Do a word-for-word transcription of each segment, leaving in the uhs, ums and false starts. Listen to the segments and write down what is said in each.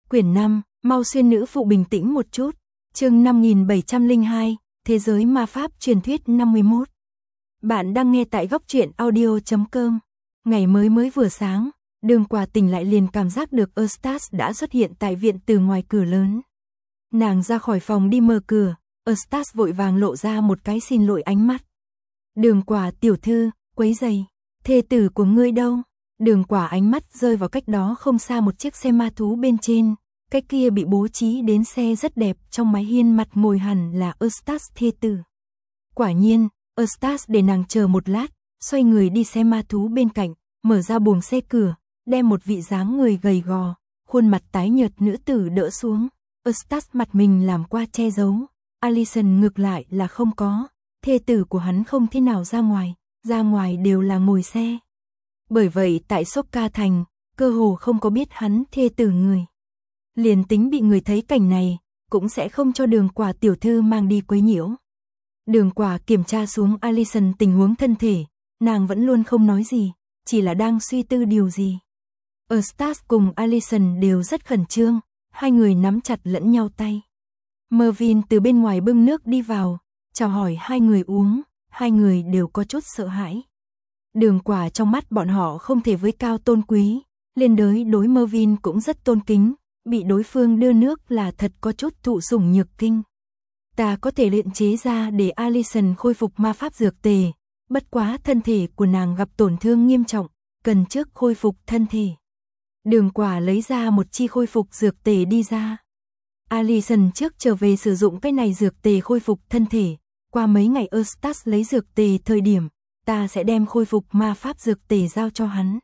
Quyển năm, mau xuyên nữ phụ bình tĩnh một chút. Chương năm nghìn bảy trăm lẻ hai, Thế giới ma pháp truyền thuyết năm mươi mốt. Bạn đang nghe tại góc truyện audio chấm com. Ngày mới mới vừa sáng, Đường Quả tỉnh lại liền cảm giác được Eustace đã xuất hiện tại viện từ ngoài cửa lớn. Nàng ra khỏi phòng đi mở cửa, Eustace vội vàng lộ ra một cái xin lỗi ánh mắt. Đường Quả tiểu thư, quấy rầy, thê tử của ngươi đâu? Đường Quả ánh mắt rơi vào cách đó không xa một chiếc xe ma thú bên trên, cái kia bị bố trí đến xe rất đẹp, trong mái hiên mặt ngồi hẳn là Eustace thê tử. Quả nhiên, Eustace để nàng chờ một lát, xoay người đi xe ma thú bên cạnh, mở ra buồng xe cửa, đem một vị dáng người gầy gò, khuôn mặt tái nhợt nữ tử đỡ xuống. Eustace mặt mình làm qua che giấu, Alicent ngược lại là không có, thê tử của hắn không thế nào ra ngoài, ra ngoài đều là ngồi xe. Bởi vậy tại Sokka thành, cơ hồ không có biết hắn thê tử người. Liền tính bị người thấy cảnh này, cũng sẽ không cho Đường Quả tiểu thư mang đi quấy nhiễu. Đường Quả kiểm tra xuống Alicent tình huống thân thể, nàng vẫn luôn không nói gì, chỉ là đang suy tư điều gì. Eustace cùng Alicent đều rất khẩn trương, hai người nắm chặt lẫn nhau tay. Mervyn từ bên ngoài bưng nước đi vào, chào hỏi hai người uống, hai người đều có chút sợ hãi. Đường Quả trong mắt bọn họ không thể với cao tôn quý, liên đới đối Mervyn cũng rất tôn kính, bị đối phương đưa nước là thật có chút thụ sủng nhược kinh. Ta có thể luyện chế ra để Alicent khôi phục ma pháp dược tề, bất quá thân thể của nàng gặp tổn thương nghiêm trọng, cần trước khôi phục thân thể. Đường Quả lấy ra một chi khôi phục dược tề đi ra. Alicent trước trở về sử dụng cái này dược tề khôi phục thân thể, qua mấy ngày Eustace lấy dược tề thời điểm, ta sẽ đem khôi phục ma pháp dược tề giao cho hắn.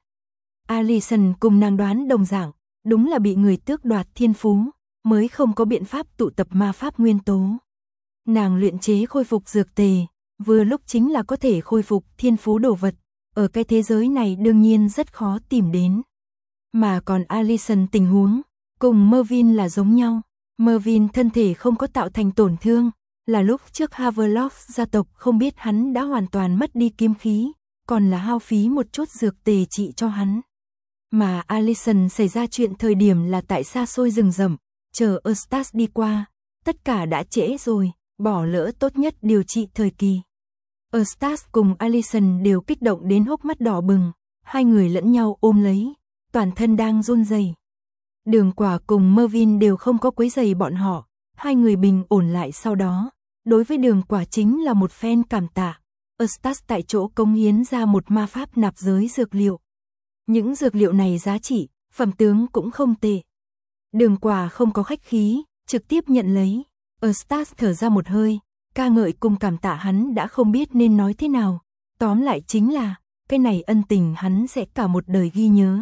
Alicent cùng nàng đoán đồng dạng, đúng là bị người tước đoạt thiên phú, mới không có biện pháp tụ tập ma pháp nguyên tố. Nàng luyện chế khôi phục dược tề, vừa lúc chính là có thể khôi phục thiên phú đồ vật, ở cái thế giới này đương nhiên rất khó tìm đến. Mà còn Alicent tình huống, cùng Mervyn là giống nhau, Mervyn thân thể không có tạo thành tổn thương, là lúc trước Havelock gia tộc không biết hắn đã hoàn toàn mất đi kiếm khí, còn là hao phí một chút dược tề trị cho hắn. Mà Alicent xảy ra chuyện thời điểm là tại xa xôi rừng rậm, chờ Eustace đi qua, tất cả đã trễ rồi, bỏ lỡ tốt nhất điều trị thời kỳ. Eustace cùng Alicent đều kích động đến hốc mắt đỏ bừng, hai người lẫn nhau ôm lấy, toàn thân đang run rẩy. Đường Quả cùng Mervyn đều không có quấy rầy bọn họ, hai người bình ổn lại sau đó, đối với Đường Quả chính là một phen cảm tạ. Eustace tại chỗ cống hiến ra một ma pháp nạp giới dược liệu. Những dược liệu này giá trị, phẩm tướng cũng không tệ. Đường Quả không có khách khí, trực tiếp nhận lấy. Eustace thở ra một hơi, ca ngợi cùng cảm tạ hắn đã không biết nên nói thế nào. Tóm lại chính là, cái này ân tình hắn sẽ cả một đời ghi nhớ.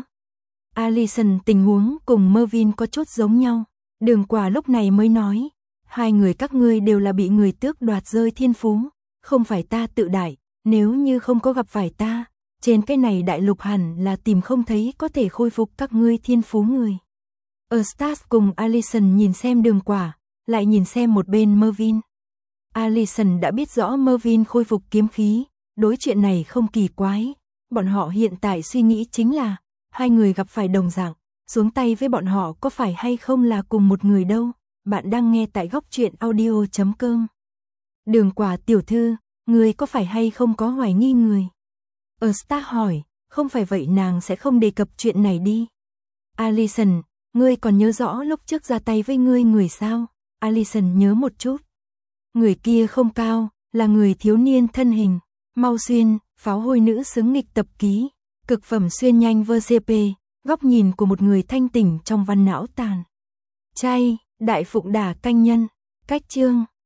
Alicent tình huống cùng Mervyn có chút giống nhau. Đường Quả lúc này mới nói, hai người các ngươi đều là bị người tước đoạt rơi thiên phú, không phải ta tự đại, nếu như không có gặp phải ta, trên cái này đại lục hẳn là tìm không thấy có thể khôi phục các ngươi thiên phú người. Eustace cùng Alicent nhìn xem Đường Quả, lại nhìn xem một bên Mervyn. Alicent đã biết rõ Mervyn khôi phục kiếm khí, đối chuyện này không kỳ quái, bọn họ hiện tại suy nghĩ chính là, hai người gặp phải đồng dạng, xuống tay với bọn họ có phải hay không là cùng một người đâu. Bạn đang nghe tại góc truyện audio chấm com. Đường Quả tiểu thư, người có phải hay không có hoài nghi người? Eustace hỏi, không phải vậy nàng sẽ không đề cập chuyện này đi. Alicent, ngươi còn nhớ rõ lúc trước ra tay với ngươi người sao? Alicent nhớ một chút. Người kia không cao, là người thiếu niên thân hình, mau xuyên, pháo hôi nữ xứng nghịch tập ký, cực phẩm xuyên nhanh vê xê pê, góc nhìn của một người thanh tỉnh trong văn não tàn. Chay, đại phụng đả canh nhân, cách chương.